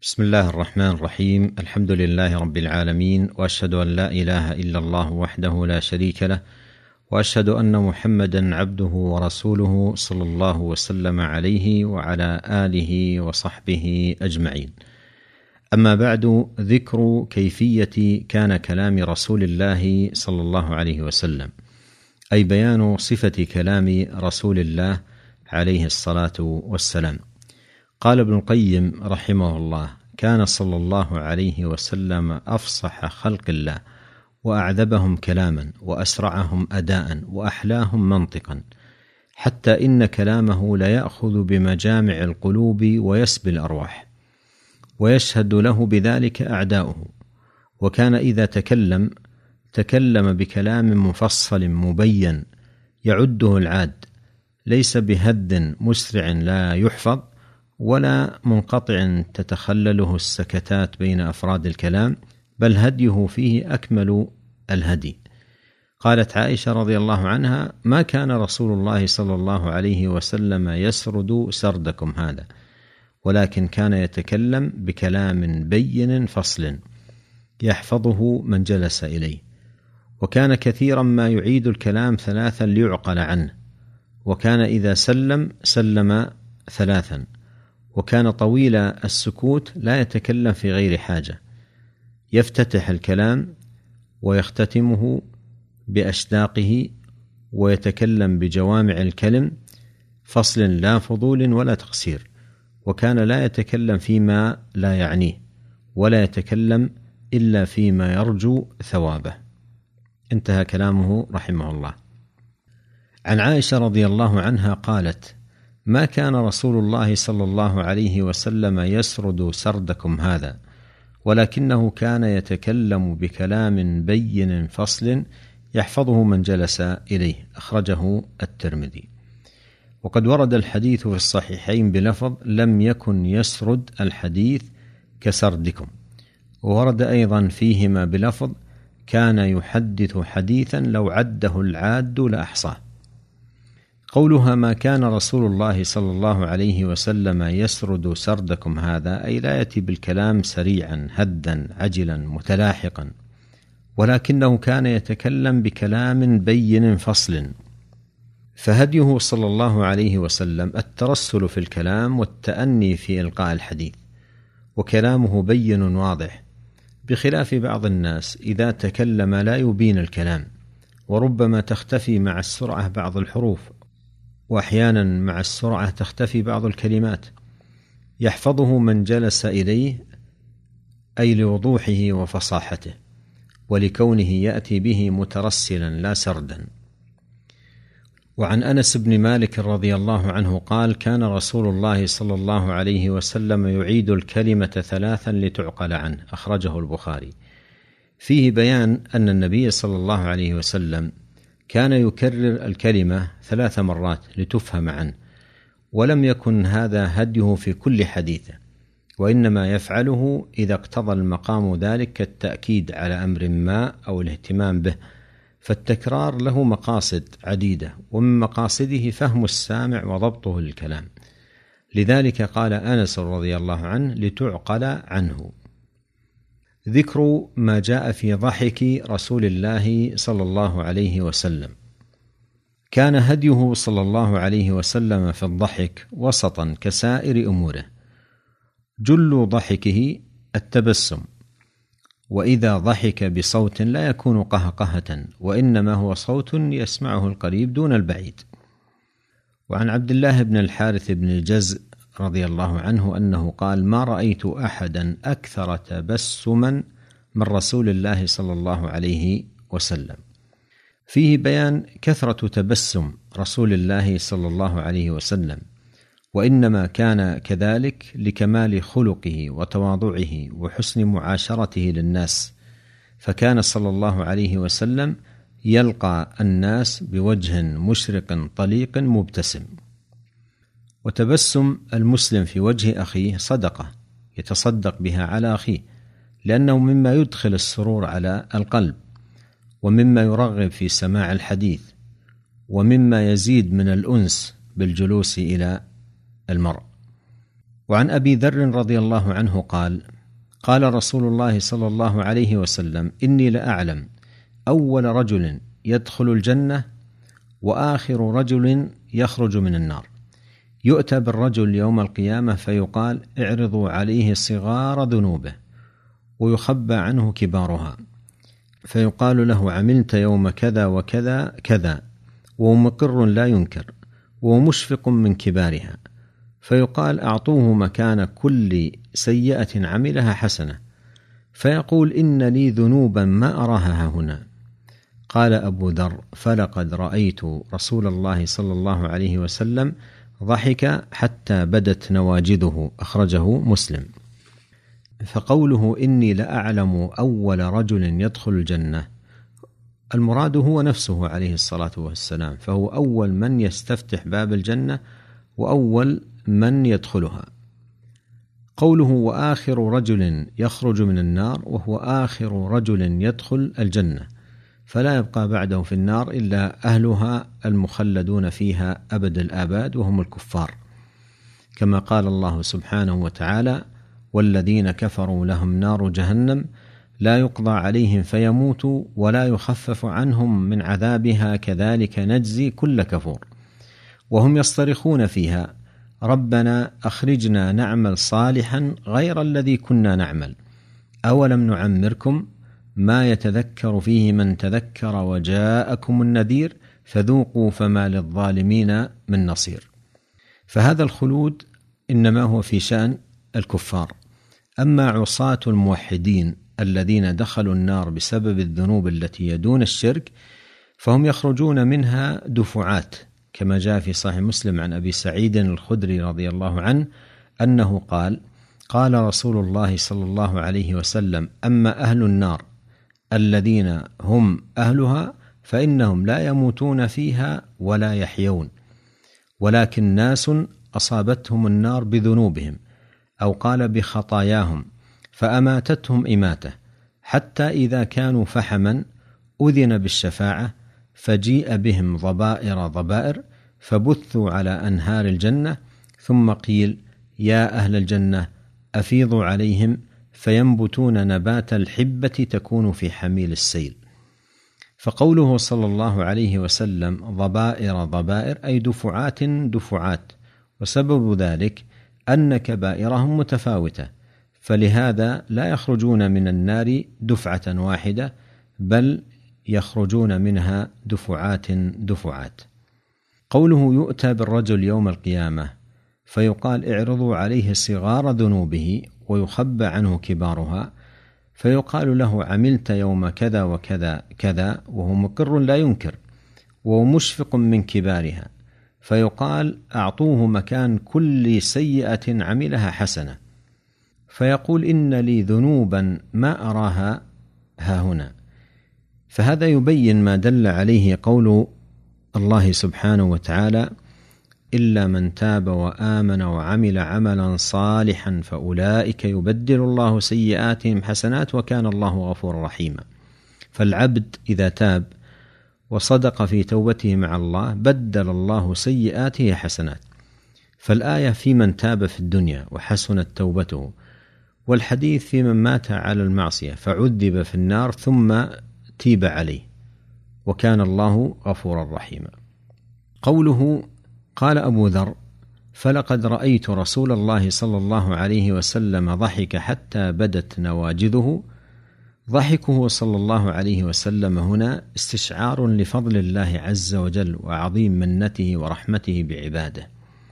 بسم الله الرحمن الرحيم. الحمد لله رب العالمين، وأشهد أن لا إله إلا الله وحده لا شريك له، وأشهد أن محمدا عبده ورسوله صلى الله وسلم عليه وعلى آله وصحبه أجمعين. أما بعد، ذكر كيفية كان كلام رسول الله صلى الله عليه وسلم، أي بيان صفة كلام رسول الله عليه الصلاة والسلام. قال ابن القيم رحمه الله: كان صلى الله عليه وسلم أفصح خلق الله، وأعذبهم كلاما، وأسرعهم أداء، وأحلاهم منطقا، حتى إن كلامه ليأخذ بمجامع القلوب ويسبي الأرواح، ويشهد له بذلك أعداؤه. وكان إذا تكلم بكلام مفصل مبين يعده العاد، ليس بهد مسرع لا يحفظ، ولا منقطع تتخلله السكتات بين أفراد الكلام، بل هديه فيه أكمل الهدي. قالت عائشة رضي الله عنها: ما كان رسول الله صلى الله عليه وسلم يسرد سردكم هذا، ولكن كان يتكلم بكلام بين فصل يحفظه من جلس إليه، وكان كثيرا ما يعيد الكلام ثلاثا ليعقل عنه، وكان إذا سلم ثلاثا، وكان طويل السكوت لا يتكلم في غير حاجة، يفتتح الكلام ويختتمه بأشداقه، ويتكلم بجوامع الكلم، فصل لا فضول ولا تقصير، وكان لا يتكلم فيما لا يعنيه، ولا يتكلم إلا فيما يرجو ثوابه. انتهى كلامه رحمه الله. عن عائشة رضي الله عنها قالت: ما كان رسول الله صلى الله عليه وسلم يسرد سردكم هذا، ولكنه كان يتكلم بكلام بين فصل يحفظه من جلس إليه. أخرجه الترمذي. وقد ورد الحديث في الصحيحين بلفظ: لم يكن يسرد الحديث كسردكم. وورد أيضا فيهما بلفظ: كان يحدث حديثا لو عده العاد لأحصاه. قولها ما كان رسول الله صلى الله عليه وسلم يسرد سردكم هذا، أي لا يأتي بالكلام سريعا هدا عجلا متلاحقا، ولكنه كان يتكلم بكلام بين فصل. فهديه صلى الله عليه وسلم الترسل في الكلام والتأني في إلقاء الحديث، وكلامه بين واضح، بخلاف بعض الناس إذا تكلم لا يبين الكلام، وربما تختفي مع السرعة بعض الحروف، وأحيانا مع السرعة تختفي بعض الكلمات. يحفظه من جلس إليه، أي لوضوحه وفصاحته، ولكونه يأتي به مترسلا لا سردا. وعن أنس بن مالك رضي الله عنه قال: كان رسول الله صلى الله عليه وسلم يعيد الكلمة ثلاثا لتعقل عنه. أخرجه البخاري. فيه بيان أن النبي صلى الله عليه وسلم كان يكرر الكلمة 3 مرات لتفهم عنه، ولم يكن هذا هديه في كل حديثه، وإنما يفعله إذا اقتضى المقام ذلك، كالتأكيد على أمر ما أو الاهتمام به. فالتكرار له مقاصد عديدة، ومن مقاصده فهم السامع وضبطه للكلام. لذلك قال أنس رضي الله عنه: لتعقل عنه. ذكر ما جاء في ضحك رسول الله صلى الله عليه وسلم. كان هديه صلى الله عليه وسلم في الضحك وسطا كسائر أموره، جل ضحكه التبسم، وإذا ضحك بصوت لا يكون قهقهة، وإنما هو صوت يسمعه القريب دون البعيد. وعن عبد الله بن الحارث بن الجزء رضي الله عنه أنه قال: ما رأيت أحدا أكثر تبسما من رسول الله صلى الله عليه وسلم. فيه بيان كثرة تبسم رسول الله صلى الله عليه وسلم، وإنما كان كذلك لكمال خلقه وتواضعه وحسن معاشرته للناس، فكان صلى الله عليه وسلم يلقى الناس بوجه مشرق طليق مبتسم. وتبسم المسلم في وجه أخيه صدقة يتصدق بها على أخيه، لأنه مما يدخل السرور على القلب، ومما يرغب في سماع الحديث، ومما يزيد من الأنس بالجلوس إلى المرء. وعن أبي ذر رضي الله عنه قال: قال رسول الله صلى الله عليه وسلم: إني لأعلم أول رجل يدخل الجنة وآخر رجل يخرج من النار. يؤتى بالرجل يوم القيامة فيقال: اعرضوا عليه صغار ذنوبه ويخبى عنه كبارها، فيقال له: عملت يوم كذا وكذا كذا، وهو مقر لا ينكر وهو مشفق من كبارها، فيقال: أعطوه مكان كل سيئة عملها حسنة، فيقول: إن لي ذنوبا ما أراها هنا. قال أبو ذر: فلقد رأيت رسول الله صلى الله عليه وسلم ضحك حتى بدت نواجذه، أخرجه مسلم. فقوله إني لأعلم أول رجل يدخل الجنة، المراد هو نفسه عليه الصلاة والسلام، فهو أول من يستفتح باب الجنة وأول من يدخلها. قوله وآخر رجل يخرج من النار، وهو آخر رجل يدخل الجنة، فلا يبقى بعده في النار إلا أهلها المخلدون فيها أبد الآباد وهم الكفار، كما قال الله سبحانه وتعالى: والذين كفروا لهم نار جهنم لا يقضى عليهم فيموتوا ولا يخفف عنهم من عذابها كذلك نجزي كل كفور، وهم يصطرخون فيها: ربنا أخرجنا نعمل صالحا غير الذي كنا نعمل، أولم نعمركم ما يتذكر فيه من تذكر وجاءكم النذير فذوقوا فما للظالمين من نصير. فهذا الخلود إنما هو في شأن الكفار. أما عصاة الموحدين الذين دخلوا النار بسبب الذنوب التي يدون الشرك فهم يخرجون منها دفعات، كما جاء في صحيح مسلم عن أبي سعيد الخدري رضي الله عنه أنه قال: قال رسول الله صلى الله عليه وسلم: أما أهل النار الذين هم أهلها فإنهم لا يموتون فيها ولا يحيون، ولكن ناس أصابتهم النار بذنوبهم، أو قال بخطاياهم، فأماتتهم إماتة، حتى إذا كانوا فحما أذن بالشفاعة، فجيء بهم ضبائر فبثوا على أنهار الجنة، ثم قيل: يا أهل الجنة أفيضوا عليهم، فينبتون نبات الحبة تكون في حميل السيل. فقوله صلى الله عليه وسلم ضبائر أي دفعات، وسبب ذلك أن كبائرهم متفاوتة، فلهذا لا يخرجون من النار دفعة واحدة، بل يخرجون منها دفعات. قوله يؤتى بالرجل يوم القيامة فيقال: اعرضوا عليه صغار ذنوبه ويخبى عنه كبارها، فيقال له: عملت يوم كذا وكذا كذا، وهو مقر لا ينكر وهو مشفق من كبارها، فيقال: أعطوه مكان كل سيئة عملها حسنة، فيقول: إن لي ذنوبا ما أراها هنا. فهذا يبين ما دل عليه قول الله سبحانه وتعالى: إلا من تاب وآمن وعمل عملا صالحا فأولئك يبدل الله سيئاتهم حسنات وكان الله غفورا رحيما. فالعبد إذا تاب وصدق في توبته مع الله بدل الله سيئاته حسنات. فالآية في من تاب في الدنيا وحسنت توبته، والحديث في من مات على المعصية فعذب في النار ثم تيب عليه وكان الله غفورا رحيما. قوله قال أبو ذر: فلقد رأيت رسول الله صلى الله عليه وسلم ضحك حتى بدت نواجذه. ضحكه صلى الله عليه وسلم هنا استشعار لفضل الله عز وجل وعظيم منته ورحمته بعباده.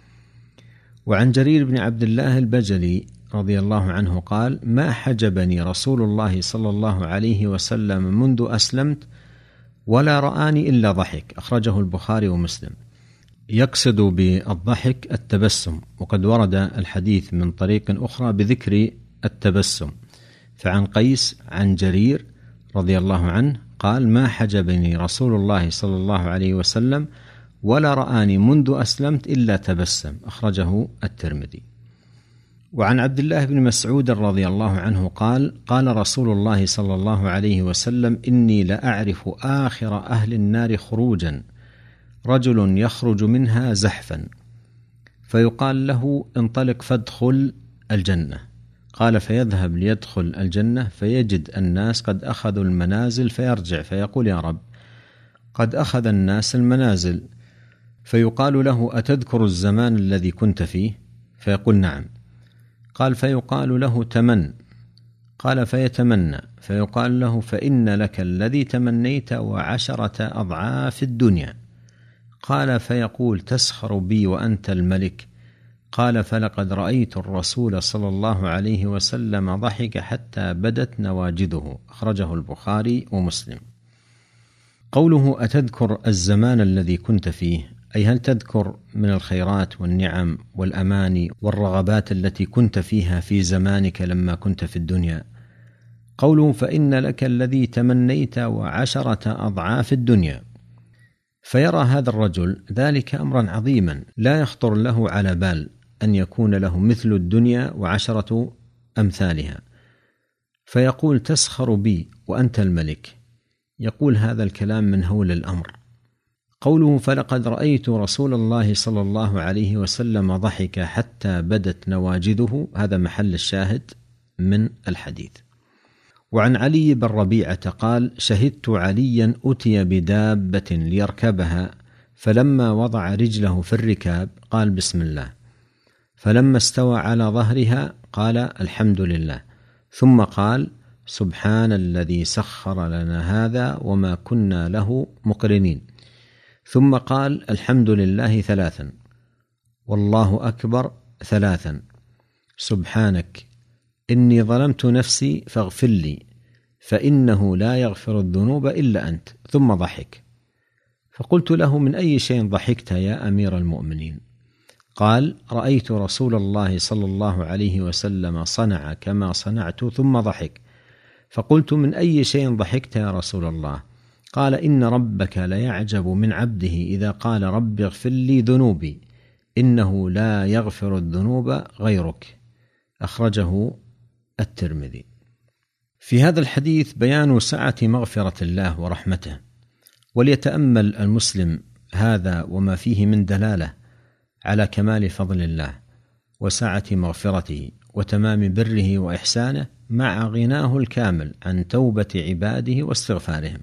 وعن جرير بن عبد الله البجلي رضي الله عنه قال: ما حجبني رسول الله صلى الله عليه وسلم منذ أسلمت ولا رآني إلا ضحك، أخرجه البخاري ومسلم. يقصد بالضحك التبسم، وقد ورد الحديث من طريق أخرى بذكر التبسم. فعن قيس عن جرير رضي الله عنه قال: ما حجبني رسول الله صلى الله عليه وسلم ولا رآني منذ أسلمت إلا تبسم، أخرجه الترمذي. وعن عبد الله بن مسعود رضي الله عنه قال: قال رسول الله صلى الله عليه وسلم: إني لأعرف آخر أهل النار خروجا، رجل يخرج منها زحفا، فيقال له انطلق فادخل الجنة. قال فيذهب ليدخل الجنة فيجد الناس قد أخذوا المنازل، فيرجع فيقول يا رب قد أخذ الناس المنازل. فيقال له أتذكر الزمان الذي كنت فيه؟ فيقول نعم. قال فيقال له تمن. قال فيتمنى. فيقال له فإن لك الذي تمنيت 10 أضعاف الدنيا. قال فيقول تسخر بي وأنت الملك؟ قال فلقد رأيت الرسول صلى الله عليه وسلم ضحك حتى بدت نواجذه. أخرجه البخاري ومسلم. قوله أتذكر الزمان الذي كنت فيه، أي هل تذكر من الخيرات والنعم والأماني والرغبات التي كنت فيها في زمانك لما كنت في الدنيا؟ قوله فإن لك الذي تمنيت 10 أضعاف الدنيا، فيرى هذا الرجل ذلك أمرا عظيما لا يخطر له على بال أن يكون له مثل الدنيا و10 أمثالها، فيقول تسخر بي وأنت الملك. يقول هذا الكلام من هول الأمر. قوله فلقد رأيت رسول الله صلى الله عليه وسلم ضحك حتى بدت نواجذه، هذا محل الشاهد من الحديث. وعن علي بن ربيعة قال شهدت عليا أتي بدابة ليركبها، فلما وضع رجله في الركاب قال بسم الله، فلما استوى على ظهرها قال الحمد لله، ثم قال سبحان الذي سخر لنا هذا وما كنا له مقرنين، ثم قال الحمد لله 3 والله أكبر 3 سبحانك إني ظلمت نفسي فاغفر لي فإنه لا يغفر الذنوب إلا أنت، ثم ضحك. فقلت له من أي شيء ضحكت يا أمير المؤمنين؟ قال رأيت رسول الله صلى الله عليه وسلم صنع كما صنعت ثم ضحك. فقلت من أي شيء ضحكت يا رسول الله؟ قال إن ربك ليعجب من عبده إذا قال رب اغفر لي ذنوبي إنه لا يغفر الذنوب غيرك. أخرجه الترمذي. في هذا الحديث بيان سعة مغفرة الله ورحمته، وليتأمل المسلم هذا وما فيه من دلالة على كمال فضل الله وسعة مغفرته وتمام بره وإحسانه مع غناه الكامل عن توبة عباده واستغفارهم.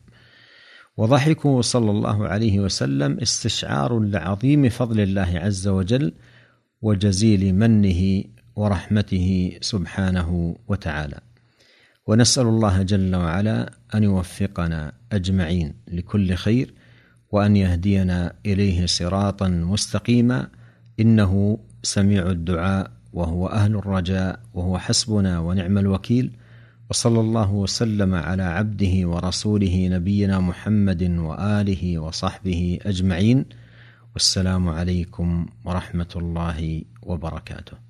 وضحكه صلى الله عليه وسلم استشعار لعظيم فضل الله عز وجل وجزيل منه ورحمته سبحانه وتعالى. ونسأل الله جل وعلا أن يوفقنا أجمعين لكل خير، وأن يهدينا إليه صراطا مستقيما، إنه سميع الدعاء وهو أهل الرجاء وهو حسبنا ونعم الوكيل. وصلى الله وسلم على عبده ورسوله نبينا محمد وآله وصحبه أجمعين، والسلام عليكم ورحمة الله وبركاته.